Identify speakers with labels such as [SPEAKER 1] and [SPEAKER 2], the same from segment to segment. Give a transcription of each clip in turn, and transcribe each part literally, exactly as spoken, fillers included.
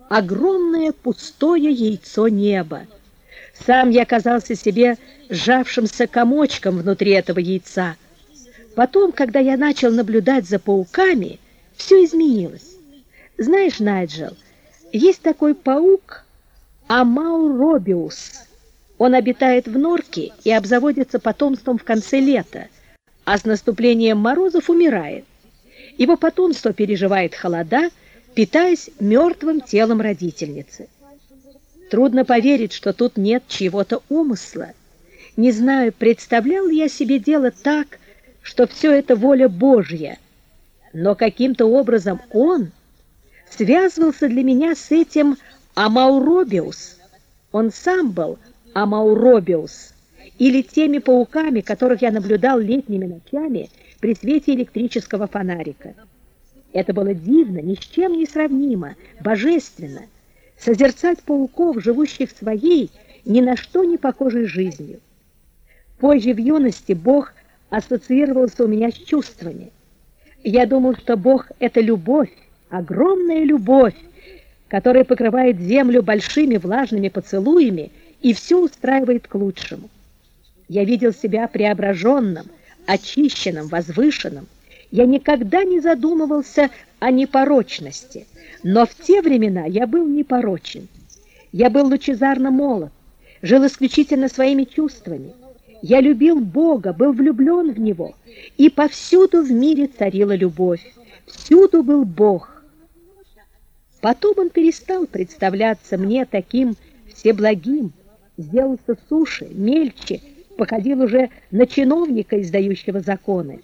[SPEAKER 1] огромное пустое яйцо неба. Сам я казался себе сжавшимся комочком внутри этого яйца. Потом, когда я начал наблюдать за пауками, все изменилось. Знаешь, Найджел, есть такой паук Амауробиус. Он обитает в норке и обзаводится потомством в конце лета, а с наступлением морозов умирает. Его потомство переживает холода, питаясь мертвым телом родительницы. Трудно поверить, что тут нет чьего-то умысла. Не знаю, представлял ли я себе дело так, что все это воля Божья, но каким-то образом он связывался для меня с этим Амауробиус. Он сам был Амауробиус, или теми пауками, которых я наблюдал летними ночами при свете электрического фонарика. Это было дивно, ни с чем не сравнимо, божественно. Созерцать пауков, живущих своей, ни на что не похожей жизнью. Позже в юности Бог ассоциировался у меня с чувствами. Я думал, что Бог — это любовь, огромная любовь, которая покрывает землю большими влажными поцелуями и все устраивает к лучшему. Я видел себя преображенным, очищенным, возвышенным. Я никогда не задумывался о непорочности, но в те времена я был непорочен. Я был лучезарно молод, жил исключительно своими чувствами. Я любил Бога, был влюблен в Него, и повсюду в мире царила любовь, всюду был Бог. Потом он перестал представляться мне таким всеблагим, сделался суше, мельче, походил уже на чиновника, издающего законы.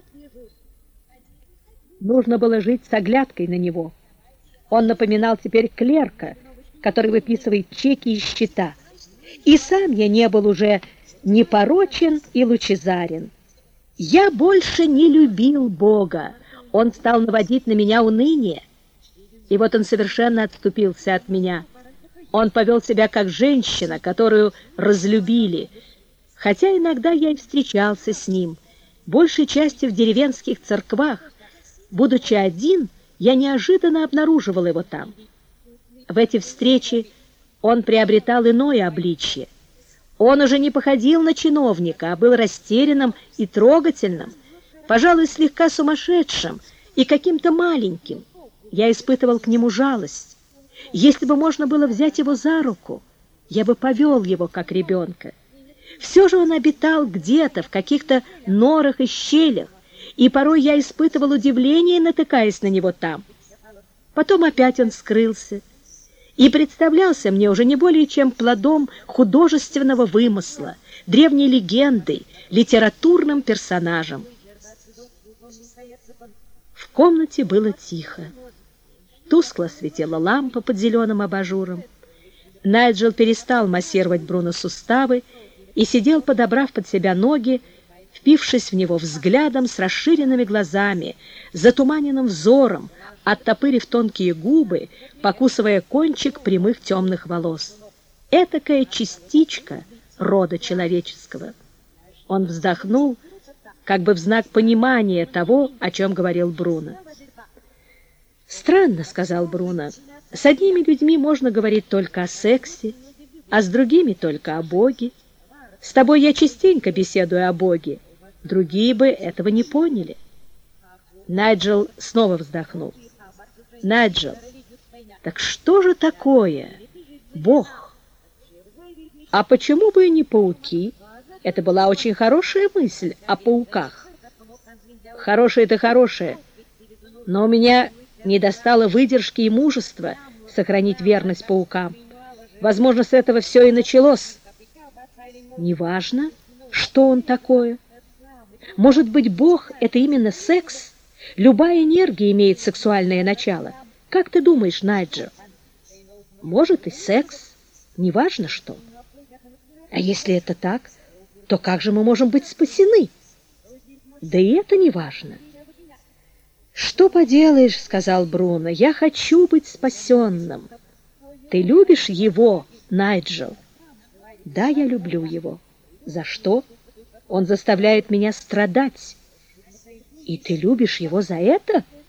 [SPEAKER 1] Нужно было жить с оглядкой на него. Он напоминал теперь клерка, который выписывает чеки и счета. И сам я не был уже непорочен и лучезарен. Я больше не любил Бога. Он стал наводить на меня уныние. И вот он совершенно отступился от меня. Он повел себя как женщина, которую разлюбили, хотя иногда я и встречался с ним, большей частью в деревенских церквах. Будучи один, я неожиданно обнаруживал его там. В эти встречи он приобретал иное обличье. Он уже не походил на чиновника, а был растерянным и трогательным, пожалуй, слегка сумасшедшим и каким-то маленьким. Я испытывал к нему жалость. Если бы можно было взять его за руку, я бы повел его, как ребенка. Все же он обитал где-то, в каких-то норах и щелях, и порой я испытывал удивление, натыкаясь на него там. Потом опять он скрылся и представлялся мне уже не более чем плодом художественного вымысла, древней легендой, литературным персонажем. В комнате было тихо. Тускло светила лампа под зеленым абажуром. Найджел перестал массировать Бруно суставы и сидел, подобрав под себя ноги, впившись в него взглядом с расширенными глазами, затуманенным взором, оттопырив тонкие губы, покусывая кончик прямых темных волос. Этакая частичка рода человеческого. Он вздохнул, как бы в знак понимания того, о чем говорил Бруно. «Странно», — сказал Бруно, — «с одними людьми можно говорить только о сексе, а с другими только о Боге. С тобой я частенько беседую о Боге, другие бы этого не поняли». Найджел снова вздохнул. «Найджел, так что же такое Бог? А почему бы и не пауки? Это была очень хорошая мысль о пауках». «Хорошая-то хорошая, но у меня не достало выдержки и мужества сохранить верность паукам. Возможно, с этого все и началось». «Неважно, что он такое. Может быть, Бог — это именно секс? Любая энергия имеет сексуальное начало. Как ты думаешь, Найджел?» «Может, и секс. Неважно, что. А если это так, то как же мы можем быть спасены?» «Да и это не важно». «Что поделаешь, — сказал Бруно, — я хочу быть спасенным. Ты любишь его, Найджел?» «Да, я люблю его. За что? Он заставляет меня страдать». «И ты любишь его за это?»